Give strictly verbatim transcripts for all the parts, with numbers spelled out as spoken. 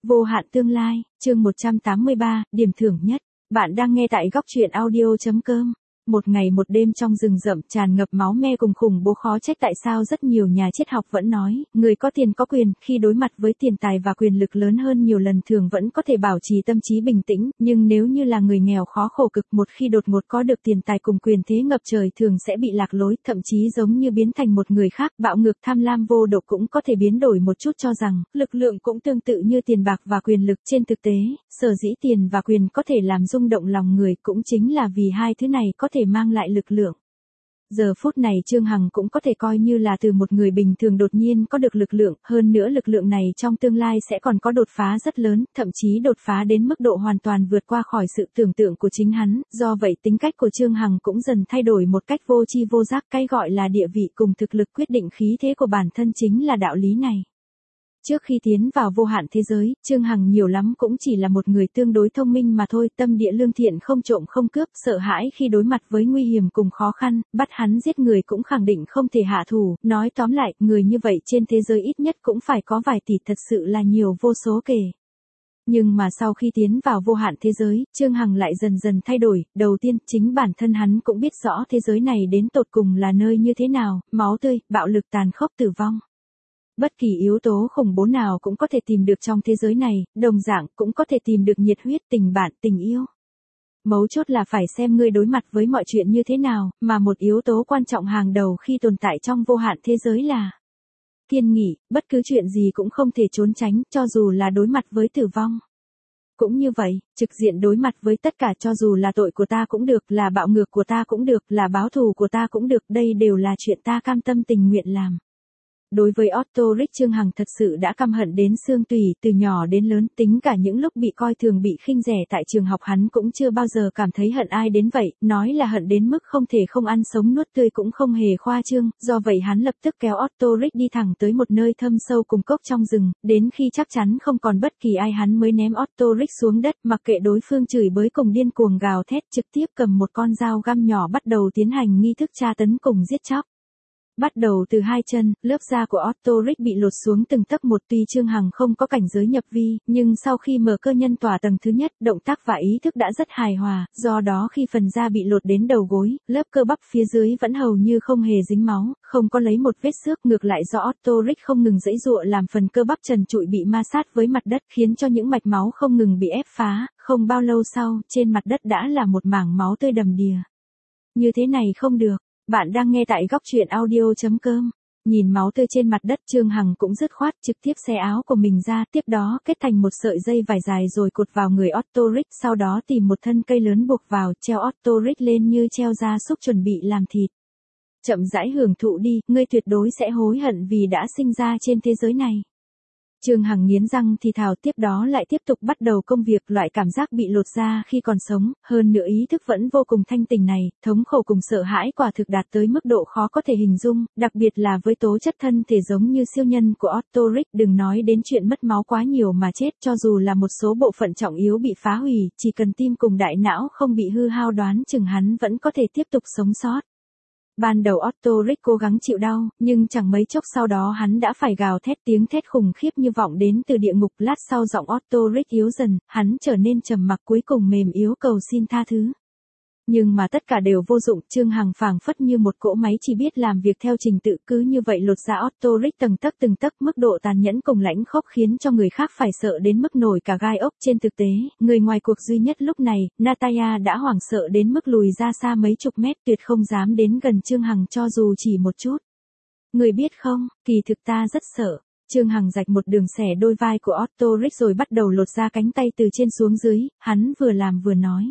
Vô hạn tương lai, chương một trăm tám mươi ba, điểm thưởng nhất. Bạn đang nghe tại góc truyện audio chấm com. Một ngày một đêm trong rừng rậm tràn ngập máu me cùng khủng bố, khó trách tại sao rất nhiều nhà triết học vẫn nói, người có tiền có quyền, khi đối mặt với tiền tài và quyền lực lớn hơn nhiều lần thường vẫn có thể bảo trì tâm trí bình tĩnh, nhưng nếu như là người nghèo khó khổ cực, một khi đột ngột có được tiền tài cùng quyền thế ngập trời thường sẽ bị lạc lối, thậm chí giống như biến thành một người khác, bạo ngược tham lam vô độ. Cũng có thể biến đổi một chút cho rằng, lực lượng cũng tương tự như tiền bạc và quyền lực. Trên thực tế, sở dĩ tiền và quyền có thể làm rung động lòng người cũng chính là vì hai thứ này có thể mang lại lực lượng. Giờ phút này Trương Hằng cũng có thể coi như là từ một người bình thường đột nhiên có được lực lượng, hơn nữa lực lượng này trong tương lai sẽ còn có đột phá rất lớn, thậm chí đột phá đến mức độ hoàn toàn vượt qua khỏi sự tưởng tượng của chính hắn, do vậy tính cách của Trương Hằng cũng dần thay đổi một cách vô tri vô giác. Cái gọi là địa vị cùng thực lực quyết định khí thế của bản thân chính là đạo lý này. Trước khi tiến vào vô hạn thế giới, Trương Hằng nhiều lắm cũng chỉ là một người tương đối thông minh mà thôi, tâm địa lương thiện, không trộm không cướp, sợ hãi khi đối mặt với nguy hiểm cùng khó khăn, bắt hắn giết người cũng khẳng định không thể hạ thủ. Nói tóm lại, người như vậy trên thế giới ít nhất cũng phải có vài tỷ, thật sự là nhiều vô số kể. Nhưng mà sau khi tiến vào vô hạn thế giới, Trương Hằng lại dần dần thay đổi. Đầu tiên, chính bản thân hắn cũng biết rõ thế giới này đến tột cùng là nơi như thế nào, máu tươi, bạo lực, tàn khốc, tử vong. Bất kỳ yếu tố khủng bố nào cũng có thể tìm được trong thế giới này, đồng dạng cũng có thể tìm được nhiệt huyết, tình bạn, tình yêu. Mấu chốt là phải xem ngươi đối mặt với mọi chuyện như thế nào, mà một yếu tố quan trọng hàng đầu khi tồn tại trong vô hạn thế giới là kiên nghị. Bất cứ chuyện gì cũng không thể trốn tránh, cho dù là đối mặt với tử vong. Cũng như vậy, trực diện đối mặt với tất cả, cho dù là tội của ta cũng được, là bạo ngược của ta cũng được, là báo thù của ta cũng được, đây đều là chuyện ta cam tâm tình nguyện làm. Đối với Otto Rick, Trương Hằng thật sự đã căm hận đến xương tủy, từ nhỏ đến lớn, tính cả những lúc bị coi thường, bị khinh rẻ tại trường học, hắn cũng chưa bao giờ cảm thấy hận ai đến vậy, nói là hận đến mức không thể không ăn sống nuốt tươi cũng không hề khoa trương, do vậy hắn lập tức kéo Otto Rick đi thẳng tới một nơi thâm sâu cùng cốc trong rừng, đến khi chắc chắn không còn bất kỳ ai hắn mới ném Otto Rick xuống đất, mặc kệ đối phương chửi bới cùng điên cuồng gào thét, trực tiếp cầm một con dao găm nhỏ bắt đầu tiến hành nghi thức tra tấn cùng giết chóc. Bắt đầu từ hai chân, lớp da của Otto Rick bị lột xuống từng tấc một. Tuy Trương Hằng không có cảnh giới nhập vi, nhưng sau khi mở cơ nhân tỏa tầng thứ nhất, động tác và ý thức đã rất hài hòa, do đó khi phần da bị lột đến đầu gối, lớp cơ bắp phía dưới vẫn hầu như không hề dính máu, không có lấy một vết xước, ngược lại do Otto Rick không ngừng giãy giụa làm phần cơ bắp trần trụi bị ma sát với mặt đất, khiến cho những mạch máu không ngừng bị ép phá. Không bao lâu sau, trên mặt đất đã là một mảng máu tươi đầm đìa. Như thế này không được. Bạn đang nghe tại góc truyện audio chấm com. Nhìn máu tươi trên mặt đất, Trương Hằng cũng dứt khoát trực tiếp xé áo của mình ra, tiếp đó kết thành một sợi dây vải dài rồi cột vào người Otto Rick, sau đó tìm một thân cây lớn buộc vào, treo Otto Rick lên như treo gia súc chuẩn bị làm thịt. Chậm rãi hưởng thụ đi, ngươi tuyệt đối sẽ hối hận vì đã sinh ra trên thế giới này. Trương Hằng nghiến răng thì thào, tiếp đó lại tiếp tục bắt đầu công việc. Loại cảm giác bị lột da khi còn sống, hơn nữa ý thức vẫn vô cùng thanh tỉnh này, thống khổ cùng sợ hãi quả thực đạt tới mức độ khó có thể hình dung, đặc biệt là với tố chất thân thể giống như siêu nhân của Otto Rick, đừng nói đến chuyện mất máu quá nhiều mà chết, cho dù là một số bộ phận trọng yếu bị phá hủy, chỉ cần tim cùng đại não không bị hư hao đoán chừng hắn vẫn có thể tiếp tục sống sót. Ban đầu Otto Rick cố gắng chịu đau, nhưng chẳng mấy chốc sau đó hắn đã phải gào thét, tiếng thét khủng khiếp như vọng đến từ địa ngục. Lát sau giọng Otto Rick yếu dần, hắn trở nên trầm mặc, cuối cùng mềm yếu cầu xin tha thứ. Nhưng mà tất cả đều vô dụng, Trương Hằng phảng phất như một cỗ máy chỉ biết làm việc theo trình tự, cứ như vậy lột da Otto Rick từng tấc từng tấc, mức độ tàn nhẫn cùng lãnh khốc khiến cho người khác phải sợ đến mức nổi cả gai ốc. Trên thực tế, người ngoài cuộc duy nhất lúc này, Natalia đã hoảng sợ đến mức lùi ra xa mấy chục mét, tuyệt không dám đến gần Trương Hằng cho dù chỉ một chút. Người biết không, kỳ thực ta rất sợ. Trương Hằng rạch một đường xẻ đôi vai của Otto Rick rồi bắt đầu lột ra cánh tay từ trên xuống dưới, hắn vừa làm vừa nói.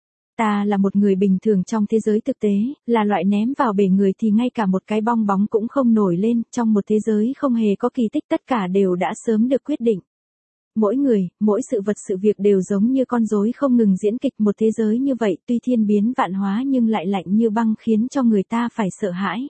Ta là một người bình thường trong thế giới thực tế, là loại ném vào bể người thì ngay cả một cái bong bóng cũng không nổi lên, trong một thế giới không hề có kỳ tích, tất cả đều đã sớm được quyết định. Mỗi người, mỗi sự vật sự việc đều giống như con rối không ngừng diễn kịch, một thế giới như vậy tuy thiên biến vạn hóa nhưng lại lạnh như băng khiến cho người ta phải sợ hãi.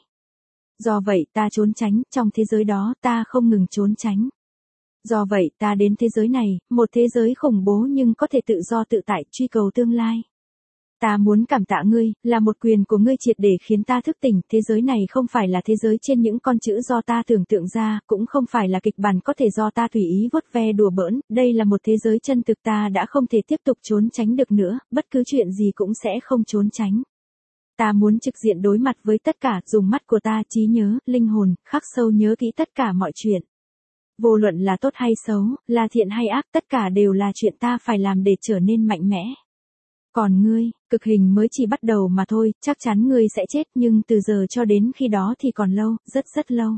Do vậy ta trốn tránh, trong thế giới đó ta không ngừng trốn tránh. Do vậy ta đến thế giới này, một thế giới khủng bố nhưng có thể tự do tự tại, truy cầu tương lai. Ta muốn cảm tạ ngươi, là một quyền của ngươi triệt để khiến ta thức tỉnh, thế giới này không phải là thế giới trên những con chữ do ta tưởng tượng ra, cũng không phải là kịch bản có thể do ta tùy ý vuốt ve đùa bỡn, đây là một thế giới chân thực ta đã không thể tiếp tục trốn tránh được nữa, bất cứ chuyện gì cũng sẽ không trốn tránh. Ta muốn trực diện đối mặt với tất cả, dùng mắt của ta, trí nhớ, linh hồn, khắc sâu nhớ kỹ tất cả mọi chuyện. Vô luận là tốt hay xấu, là thiện hay ác, tất cả đều là chuyện ta phải làm để trở nên mạnh mẽ. Còn ngươi, cực hình mới chỉ bắt đầu mà thôi, chắc chắn ngươi sẽ chết, nhưng từ giờ cho đến khi đó thì còn lâu, rất rất lâu.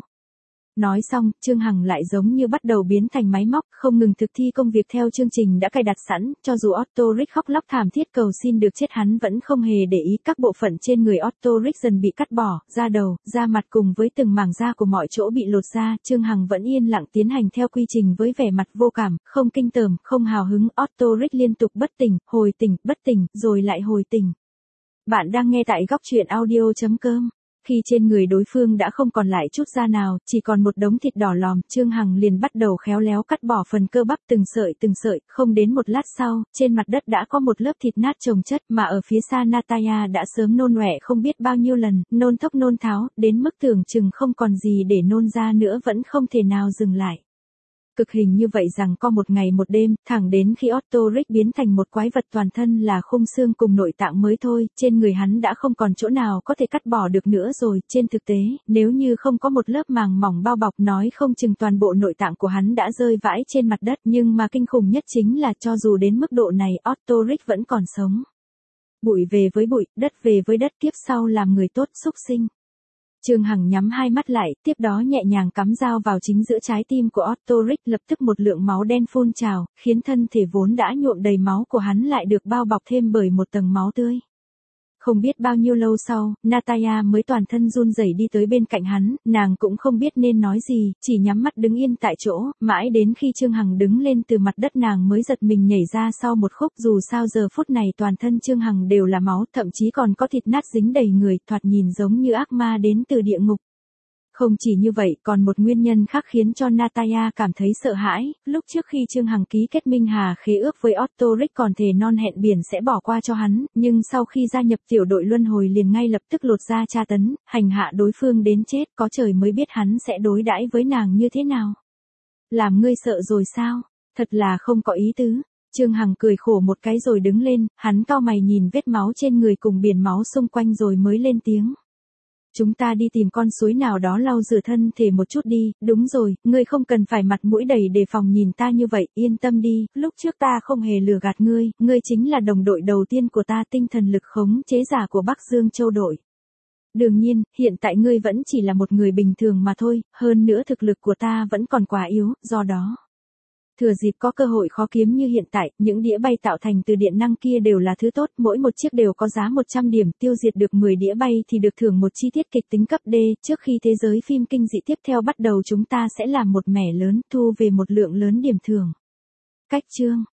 Nói xong, Trương Hằng lại giống như bắt đầu biến thành máy móc, không ngừng thực thi công việc theo chương trình đã cài đặt sẵn, cho dù Otto Rick khóc lóc thảm thiết cầu xin được chết hắn vẫn không hề để ý các bộ phận trên người Otto Rick dần bị cắt bỏ, da đầu, da mặt cùng với từng mảng da của mọi chỗ bị lột ra, Trương Hằng vẫn yên lặng tiến hành theo quy trình với vẻ mặt vô cảm, không kinh tởm, không hào hứng, Otto Rick liên tục bất tỉnh, hồi tỉnh, bất tỉnh, rồi lại hồi tỉnh. Bạn đang nghe tại góc truyện audio chấm com. Khi trên người đối phương đã không còn lại chút da nào, chỉ còn một đống thịt đỏ lòm, Trương Hằng liền bắt đầu khéo léo cắt bỏ phần cơ bắp từng sợi từng sợi, không đến một lát sau, trên mặt đất đã có một lớp thịt nát chồng chất, mà ở phía xa Natalia đã sớm nôn ọe không biết bao nhiêu lần, nôn thốc nôn tháo, đến mức tưởng chừng không còn gì để nôn ra nữa vẫn không thể nào dừng lại. Cực hình như vậy rằng có một ngày một đêm, thẳng đến khi Otto Rick biến thành một quái vật toàn thân là khung xương cùng nội tạng mới thôi, trên người hắn đã không còn chỗ nào có thể cắt bỏ được nữa rồi, trên thực tế, nếu như không có một lớp màng mỏng bao bọc nói không chừng toàn bộ nội tạng của hắn đã rơi vãi trên mặt đất, nhưng mà kinh khủng nhất chính là cho dù đến mức độ này Otto Rick vẫn còn sống. Bụi về với bụi, đất về với đất, kiếp sau làm người tốt, xúc sinh. Trương Hằng nhắm hai mắt lại, tiếp đó nhẹ nhàng cắm dao vào chính giữa trái tim của Otto Rick, lập tức một lượng máu đen phun trào, khiến thân thể vốn đã nhuộm đầy máu của hắn lại được bao bọc thêm bởi một tầng máu tươi. Không biết bao nhiêu lâu sau, Natalia mới toàn thân run rẩy đi tới bên cạnh hắn, nàng cũng không biết nên nói gì, chỉ nhắm mắt đứng yên tại chỗ, mãi đến khi Trương Hằng đứng lên từ mặt đất nàng mới giật mình nhảy ra sau một khúc, dù sao giờ phút này toàn thân Trương Hằng đều là máu, thậm chí còn có thịt nát dính đầy người, thoạt nhìn giống như ác ma đến từ địa ngục. Không chỉ như vậy, còn một nguyên nhân khác khiến cho Natalia cảm thấy sợ hãi, lúc trước khi Trương Hằng ký kết minh hà khế ước với Otto Rick còn thề non hẹn biển sẽ bỏ qua cho hắn, nhưng sau khi gia nhập tiểu đội luân hồi liền ngay lập tức lột da tra tấn, hành hạ đối phương đến chết, có trời mới biết hắn sẽ đối đãi với nàng như thế nào. Làm ngươi sợ rồi sao? Thật là không có ý tứ. Trương Hằng cười khổ một cái rồi đứng lên, hắn cau mày nhìn vết máu trên người cùng biển máu xung quanh rồi mới lên tiếng. Chúng ta đi tìm con suối nào đó lau rửa thân thể một chút đi, đúng rồi, ngươi không cần phải mặt mũi đầy đề phòng nhìn ta như vậy, yên tâm đi, lúc trước ta không hề lừa gạt ngươi, ngươi chính là đồng đội đầu tiên của ta, tinh thần lực khống chế giả của Bắc Dương Châu đội. Đương nhiên, hiện tại ngươi vẫn chỉ là một người bình thường mà thôi, hơn nữa thực lực của ta vẫn còn quá yếu, do đó. Thừa dịp có cơ hội khó kiếm như hiện tại, những đĩa bay tạo thành từ điện năng kia đều là thứ tốt, mỗi một chiếc đều có giá một trăm điểm, tiêu diệt được mười đĩa bay thì được thưởng một chi tiết kịch tính cấp D, trước khi thế giới phim kinh dị tiếp theo bắt đầu chúng ta sẽ làm một mẻ lớn, thu về một lượng lớn điểm thưởng. Cách chương